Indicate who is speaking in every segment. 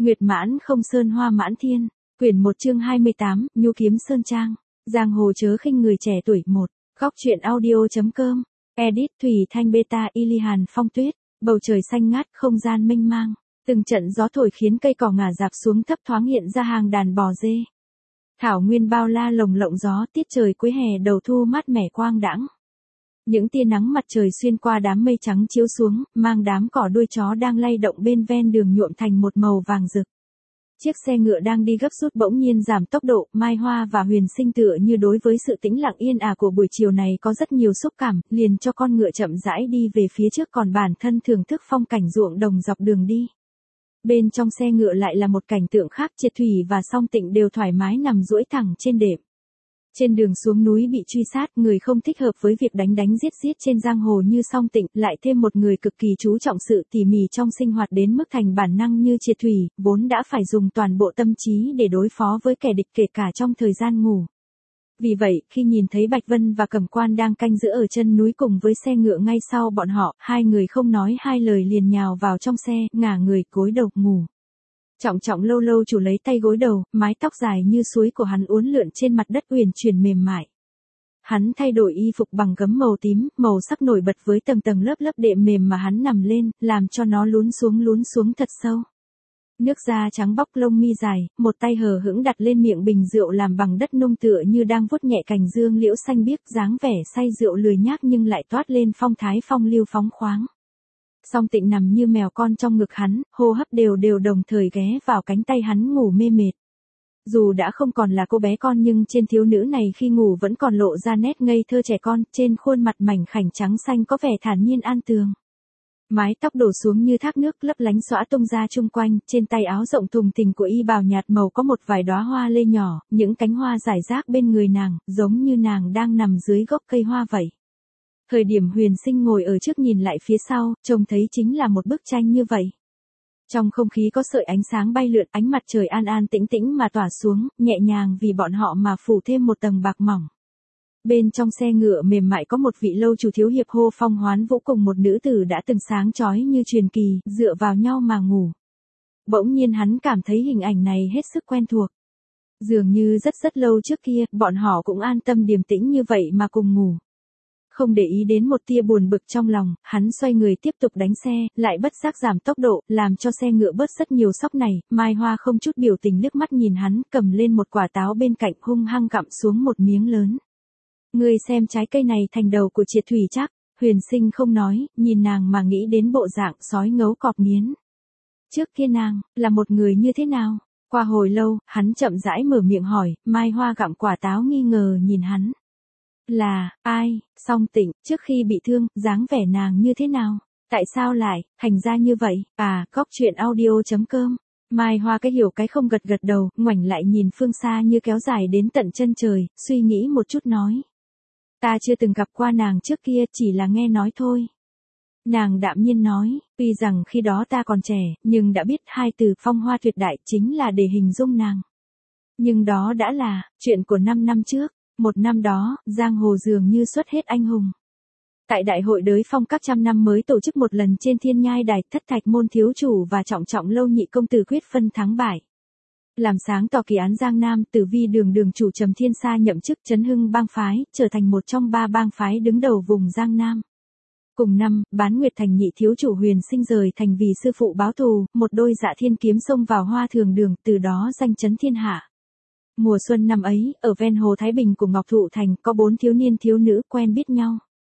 Speaker 1: Nguyệt mãn không sơn hoa mãn thiên, quyển 1 chương 28, Nhu kiếm sơn trang, giang hồ chớ khinh người trẻ tuổi 1, góc truyện audio.com, edit Thủy Thanh Beta Y Hàn Phong Tuyết, bầu trời xanh ngát không gian mênh mang, từng trận gió thổi khiến cây cỏ ngả rạp xuống thấp thoáng hiện ra hàng đàn bò dê. Thảo nguyên bao la lồng lộng gió tiết trời cuối hè đầu thu mát mẻ quang đãng. Những tia nắng mặt trời xuyên qua đám mây trắng chiếu xuống, mang đám cỏ đuôi chó đang lay động bên ven đường nhuộm thành một màu vàng rực. Chiếc xe ngựa đang đi gấp rút bỗng nhiên giảm tốc độ, Mai Hoa và Huyền Sinh tựa như đối với sự tĩnh lặng yên ả của buổi chiều này có rất nhiều xúc cảm, liền cho con ngựa chậm rãi đi về phía trước còn bản thân thưởng thức phong cảnh ruộng đồng dọc đường đi. Bên trong xe ngựa lại là một cảnh tượng khác, Triệt Thủy và Song Tịnh đều thoải mái nằm duỗi thẳng trên đệm. Trên đường xuống núi bị truy sát, người không thích hợp với việc đánh giết trên giang hồ như Song Tịnh, lại thêm một người cực kỳ chú trọng sự tỉ mỉ trong sinh hoạt đến mức thành bản năng như Triệt Thủy, vốn đã phải dùng toàn bộ tâm trí để đối phó với kẻ địch kể cả trong thời gian ngủ. Vì vậy, khi nhìn thấy Bạch Vân và Cẩm Quan đang canh giữ ở chân núi cùng với xe ngựa ngay sau bọn họ, hai người không nói hai lời liền nhào vào trong xe, ngả người cúi đầu ngủ. Trọng lâu lâu chủ lấy tay gối đầu, mái tóc dài như suối của hắn uốn lượn trên mặt đất uyển chuyển mềm mại. Hắn thay đổi y phục bằng gấm màu tím, màu sắc nổi bật với tầng tầng lớp lớp đệm mềm mà hắn nằm lên, làm cho nó lún xuống thật sâu. Nước da trắng bóc, lông mi dài, một tay hờ hững đặt lên miệng bình rượu làm bằng đất nung tựa như đang vuốt nhẹ cành dương liễu xanh biếc, dáng vẻ say rượu lười nhác nhưng lại toát lên phong thái phong lưu phóng khoáng. Song Tịnh nằm như mèo con trong ngực hắn, hô hấp đều đồng thời ghé vào cánh tay hắn ngủ mê mệt. Dù đã không còn là cô bé con nhưng trên thiếu nữ này khi ngủ vẫn còn lộ ra nét ngây thơ trẻ con, trên khuôn mặt mảnh khảnh trắng xanh có vẻ thản nhiên an tường. Mái tóc đổ xuống như thác nước lấp lánh xõa tung ra chung quanh, trên tay áo rộng thùng thình của y bào nhạt màu có một vài đóa hoa lê nhỏ, những cánh hoa rải rác bên người nàng, giống như nàng đang nằm dưới gốc cây hoa vậy. Thời điểm Huyền Sinh ngồi ở trước nhìn lại phía sau, trông thấy chính là một bức tranh như vậy. Trong không khí có sợi ánh sáng bay lượn, ánh mặt trời an tĩnh mà tỏa xuống, nhẹ nhàng vì bọn họ mà phủ thêm một tầng bạc mỏng. Bên trong xe ngựa mềm mại có một vị lâu chủ thiếu hiệp hô phong hoán vũ cùng một nữ tử đã từng sáng chói như truyền kỳ, dựa vào nhau mà ngủ. Bỗng nhiên hắn cảm thấy hình ảnh này hết sức quen thuộc. Dường như rất lâu trước kia, bọn họ cũng an tâm điềm tĩnh như vậy mà cùng ngủ. Không để ý đến một tia buồn bực trong lòng, hắn xoay người tiếp tục đánh xe, lại bất giác giảm tốc độ, làm cho xe ngựa bớt rất nhiều sóc này. Mai Hoa không chút biểu tình liếc mắt nhìn hắn, cầm lên một quả táo bên cạnh hung hăng gặm xuống một miếng lớn. Ngươi xem trái cây này thành đầu của Triệt Thủy chắc. Huyền Sinh không nói, nhìn nàng mà nghĩ đến bộ dạng sói ngấu cọp nghiến. Trước kia nàng, là một người như thế nào? Qua hồi lâu, hắn chậm rãi mở miệng hỏi, Mai Hoa gặm quả táo nghi ngờ nhìn hắn. Là, ai, Song Tịnh, trước khi bị thương, dáng vẻ nàng như thế nào? Tại sao lại, thành ra như vậy? Góc truyện audio.com. Mai Hoa cái hiểu cái không gật đầu, ngoảnh lại nhìn phương xa như kéo dài đến tận chân trời, suy nghĩ một chút nói. Ta chưa từng gặp qua nàng trước kia, chỉ là nghe nói thôi. Nàng đạm nhiên nói, tuy rằng khi đó ta còn trẻ, nhưng đã biết hai từ phong hoa tuyệt đại chính là để hình dung nàng. Nhưng đó đã là, chuyện của 5 năm trước. Một năm đó, giang hồ dường như xuất hết anh hùng. Tại đại hội đới phong các trăm năm mới tổ chức một lần trên Thiên Nhai Đài, Thất Thạch môn thiếu chủ và trọng lâu nhị công tử quyết phân thắng bại. Làm sáng tỏ kỳ án Giang Nam, Tử Vi đường chủ Trầm Thiên Sa nhậm chức chấn hưng bang phái, trở thành một trong 3 bang phái đứng đầu vùng Giang Nam. Cùng năm, Bán Nguyệt Thành nhị thiếu chủ Huyền Sinh rời thành vì sư phụ báo thù, một đôi dạ thiên kiếm xông vào Hoa Thường Đường, từ đó danh chấn thiên hạ. Mùa xuân năm ấy, ở ven hồ Thái Bình của Ngọc Thụ Thành, có 4 thiếu niên thiếu nữ quen biết nhau.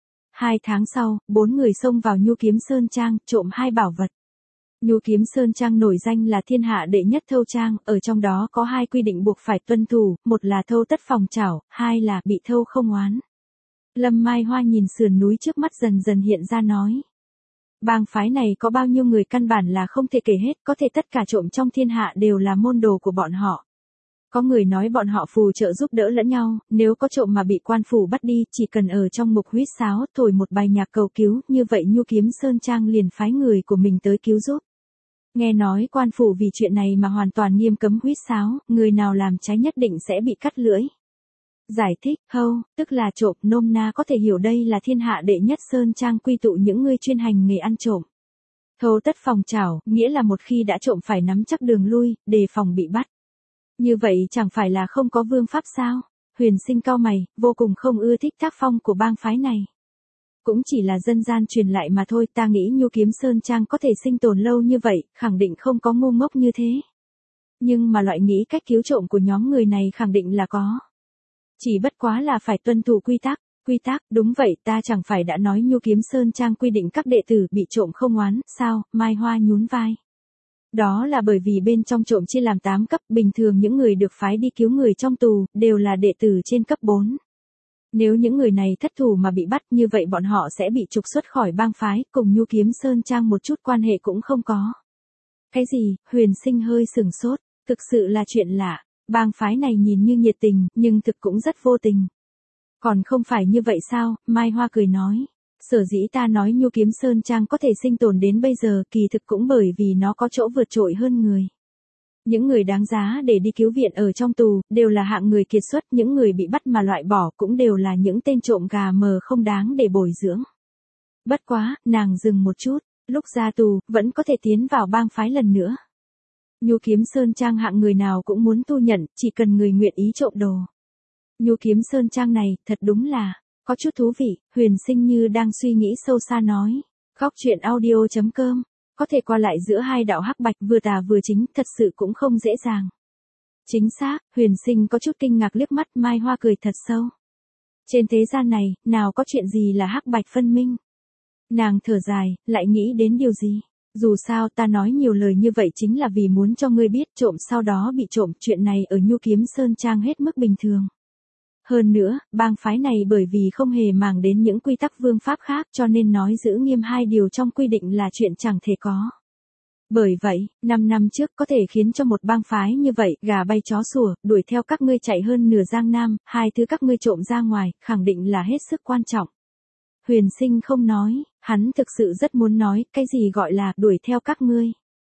Speaker 1: 2 tháng sau, 4 người xông vào Nhu Kiếm Sơn Trang, trộm 2 bảo vật. Nhu Kiếm Sơn Trang nổi danh là thiên hạ đệ nhất thâu trang, ở trong đó có 2 quy định buộc phải tuân thủ, một là thâu tất phòng trảo, 2 là bị thâu không oán. Lâm Mai Hoa nhìn sườn núi trước mắt dần hiện ra nói. Bang phái này có bao nhiêu người căn bản là không thể kể hết, có thể tất cả trộm trong thiên hạ đều là môn đồ của bọn họ. Có người nói bọn họ phù trợ giúp đỡ lẫn nhau, nếu có trộm mà bị quan phủ bắt đi, chỉ cần ở trong mục huýt sáo, thổi một bài nhạc cầu cứu, như vậy Nhu Kiếm Sơn Trang liền phái người của mình tới cứu giúp. Nghe nói quan phủ vì chuyện này mà hoàn toàn nghiêm cấm huýt sáo, người nào làm trái nhất định sẽ bị cắt lưỡi. Giải thích, tức là trộm, nôm na có thể hiểu đây là thiên hạ đệ nhất Sơn Trang quy tụ những người chuyên hành nghề ăn trộm. Thâu tất phòng trảo, nghĩa là một khi đã trộm phải nắm chắc đường lui, đề phòng bị bắt. Như vậy chẳng phải là không có vương pháp sao? Huyền Sinh cau mày, vô cùng không ưa thích tác phong của bang phái này. Cũng chỉ là dân gian truyền lại mà thôi, ta nghĩ Nhu Kiếm Sơn Trang có thể sinh tồn lâu như vậy, khẳng định không có ngu ngốc như thế. Nhưng mà loại nghĩ cách cứu trộm của nhóm người này khẳng định là có. Chỉ bất quá là phải tuân thủ quy tắc. Quy tắc, đúng vậy, ta chẳng phải đã nói Nhu Kiếm Sơn Trang quy định các đệ tử bị trộm không oán, sao? Mai Hoa nhún vai. Đó là bởi vì bên trong trộm chia làm 8 cấp, bình thường những người được phái đi cứu người trong tù, đều là đệ tử trên cấp 4. Nếu những người này thất thủ mà bị bắt như vậy bọn họ sẽ bị trục xuất khỏi bang phái, cùng Nhu Kiếm Sơn Trang một chút quan hệ cũng không có. Cái gì? Huyền Sinh hơi sửng sốt, thực sự là chuyện lạ, bang phái này nhìn như nhiệt tình, nhưng thực cũng rất vô tình. Còn không phải như vậy sao? Mai Hoa cười nói. Sở dĩ ta nói Nhu Kiếm Sơn Trang có thể sinh tồn đến bây giờ kỳ thực cũng bởi vì nó có chỗ vượt trội hơn người. Những người đáng giá để đi cứu viện ở trong tù, đều là hạng người kiệt xuất, những người bị bắt mà loại bỏ cũng đều là những tên trộm gà mờ không đáng để bồi dưỡng. Bất quá, nàng dừng một chút, lúc ra tù, vẫn có thể tiến vào bang phái lần nữa. Nhu Kiếm Sơn Trang hạng người nào cũng muốn tu nhận, chỉ cần người nguyện ý trộm đồ. Nhu Kiếm Sơn Trang này, thật đúng là, có chút thú vị, Huyền Sinh như đang suy nghĩ sâu xa nói. Góc truyện audio.com, có thể qua lại giữa hai đạo hắc bạch vừa tà vừa chính, thật sự cũng không dễ dàng. Chính xác, Huyền Sinh có chút kinh ngạc liếc mắt, Mai Hoa cười thật sâu. Trên thế gian này, nào có chuyện gì là hắc bạch phân minh. Nàng thở dài, lại nghĩ đến điều gì. Dù sao ta nói nhiều lời như vậy chính là vì muốn cho ngươi biết trộm sau đó bị trộm, chuyện này ở Nhu Kiếm Sơn Trang hết mức bình thường. Hơn nữa, bang phái này bởi vì không hề màng đến những quy tắc vương pháp khác cho nên nói giữ nghiêm 2 điều trong quy định là chuyện chẳng thể có. Bởi vậy, 5 năm trước có thể khiến cho một bang phái như vậy gà bay chó sủa, đuổi theo các ngươi chạy hơn nửa Giang Nam, 2 thứ các ngươi trộm ra ngoài, khẳng định là hết sức quan trọng. Huyền Sinh không nói, hắn thực sự rất muốn nói, cái gì gọi là đuổi theo các ngươi.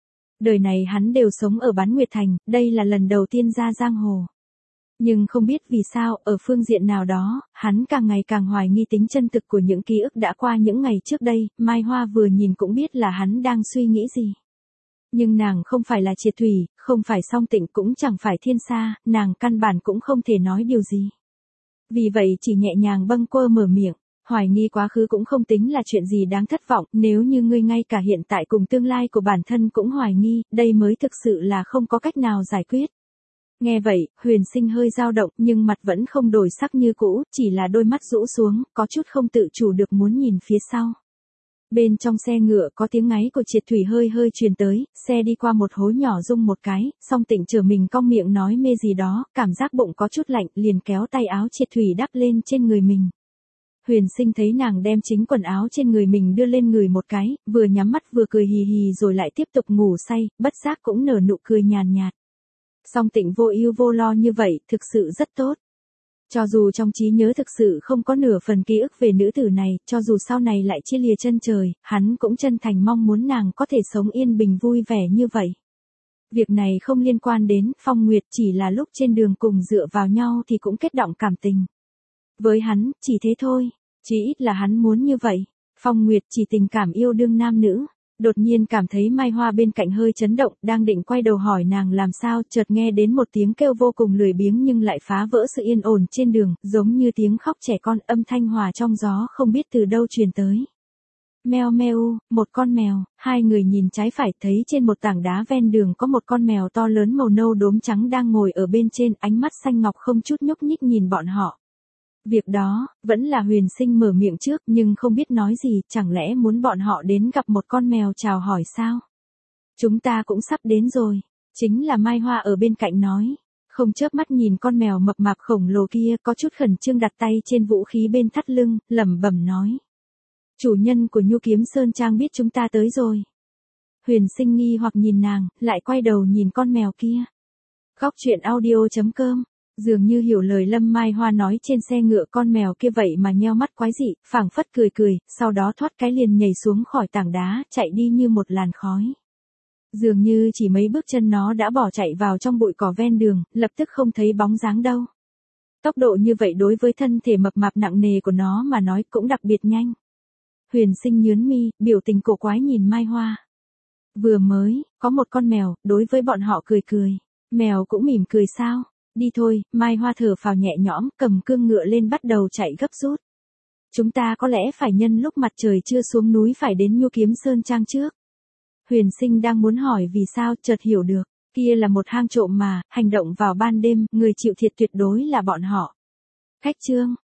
Speaker 1: Đời này hắn đều sống ở Bán Nguyệt Thành, đây là lần đầu tiên ra giang hồ. Nhưng không biết vì sao, ở phương diện nào đó, hắn càng ngày càng hoài nghi tính chân thực của những ký ức đã qua những ngày trước đây, Mai Hoa vừa nhìn cũng biết là hắn đang suy nghĩ gì. Nhưng nàng không phải là Triệt Thủy, không phải Song Tịnh cũng chẳng phải Thiên Sa, nàng căn bản cũng không thể nói điều gì. Vì vậy chỉ nhẹ nhàng bâng quơ mở miệng, hoài nghi quá khứ cũng không tính là chuyện gì đáng thất vọng, nếu như ngươi ngay cả hiện tại cùng tương lai của bản thân cũng hoài nghi, đây mới thực sự là không có cách nào giải quyết. Nghe vậy, Huyền Sinh hơi dao động nhưng mặt vẫn không đổi sắc như cũ, chỉ là đôi mắt rũ xuống, có chút không tự chủ được muốn nhìn phía sau. Bên trong xe ngựa có tiếng ngáy của Triệt Thủy hơi hơi truyền tới, xe đi qua một hối nhỏ rung một cái, Song Tịnh trở mình cong miệng nói mê gì đó, cảm giác bụng có chút lạnh, liền kéo tay áo Triệt Thủy đắp lên trên người mình. Huyền Sinh thấy nàng đem chính quần áo trên người mình đưa lên người một cái, vừa nhắm mắt vừa cười hì hì rồi lại tiếp tục ngủ say, bất giác cũng nở nụ cười nhàn nhạt. Song Tịnh vô ưu vô lo như vậy, thực sự rất tốt. Cho dù trong trí nhớ thực sự không có nửa phần ký ức về nữ tử này, cho dù sau này lại chia lìa chân trời, hắn cũng chân thành mong muốn nàng có thể sống yên bình vui vẻ như vậy. Việc này không liên quan đến Phong Nguyệt, chỉ là lúc trên đường cùng dựa vào nhau thì cũng kết động cảm tình. Với hắn, chỉ thế thôi, chỉ ít là hắn muốn như vậy. Phong Nguyệt chỉ tình cảm yêu đương nam nữ. Đột nhiên cảm thấy Mai Hoa bên cạnh hơi chấn động, đang định quay đầu hỏi nàng làm sao, chợt nghe đến một tiếng kêu vô cùng lười biếng nhưng lại phá vỡ sự yên ổn trên đường, giống như tiếng khóc trẻ con, âm thanh hòa trong gió không biết từ đâu truyền tới. Meo meo, một con mèo, hai người nhìn trái phải thấy trên một tảng đá ven đường có một con mèo to lớn màu nâu đốm trắng đang ngồi ở bên trên, ánh mắt xanh ngọc không chút nhúc nhích nhìn bọn họ. Việc đó, vẫn là Huyền Sinh mở miệng trước nhưng không biết nói gì, chẳng lẽ muốn bọn họ đến gặp một con mèo chào hỏi sao? Chúng ta cũng sắp đến rồi, chính là Mai Hoa ở bên cạnh nói, không chớp mắt nhìn con mèo mập mạp khổng lồ kia có chút khẩn trương đặt tay trên vũ khí bên thắt lưng, lẩm bẩm nói. Chủ nhân của Nhu Kiếm Sơn Trang biết chúng ta tới rồi. Huyền Sinh nghi hoặc nhìn nàng, lại quay đầu nhìn con mèo kia. Góc truyện audio.com, dường như hiểu lời Lâm Mai Hoa nói trên xe ngựa, con mèo kia vậy mà nheo mắt quái dị, phảng phất cười cười, sau đó thoát cái liền nhảy xuống khỏi tảng đá, chạy đi như một làn khói. Dường như chỉ mấy bước chân nó đã bỏ chạy vào trong bụi cỏ ven đường, lập tức không thấy bóng dáng đâu. Tốc độ như vậy đối với thân thể mập mạp nặng nề của nó mà nói cũng đặc biệt nhanh. Huyền Sinh nhướng mi, biểu tình cổ quái nhìn Mai Hoa. Vừa mới, có một con mèo, đối với bọn họ cười cười. Mèo cũng mỉm cười sao? Đi thôi, Mai Hoa thở phào nhẹ nhõm, cầm cương ngựa lên bắt đầu chạy gấp rút. Chúng ta có lẽ phải nhân lúc mặt trời chưa xuống núi phải đến Nhu Kiếm Sơn Trang trước. Huyền Sinh đang muốn hỏi vì sao, chợt hiểu được. Kia là một hang trộm mà, hành động vào ban đêm, người chịu thiệt tuyệt đối là bọn họ. Khách Trương,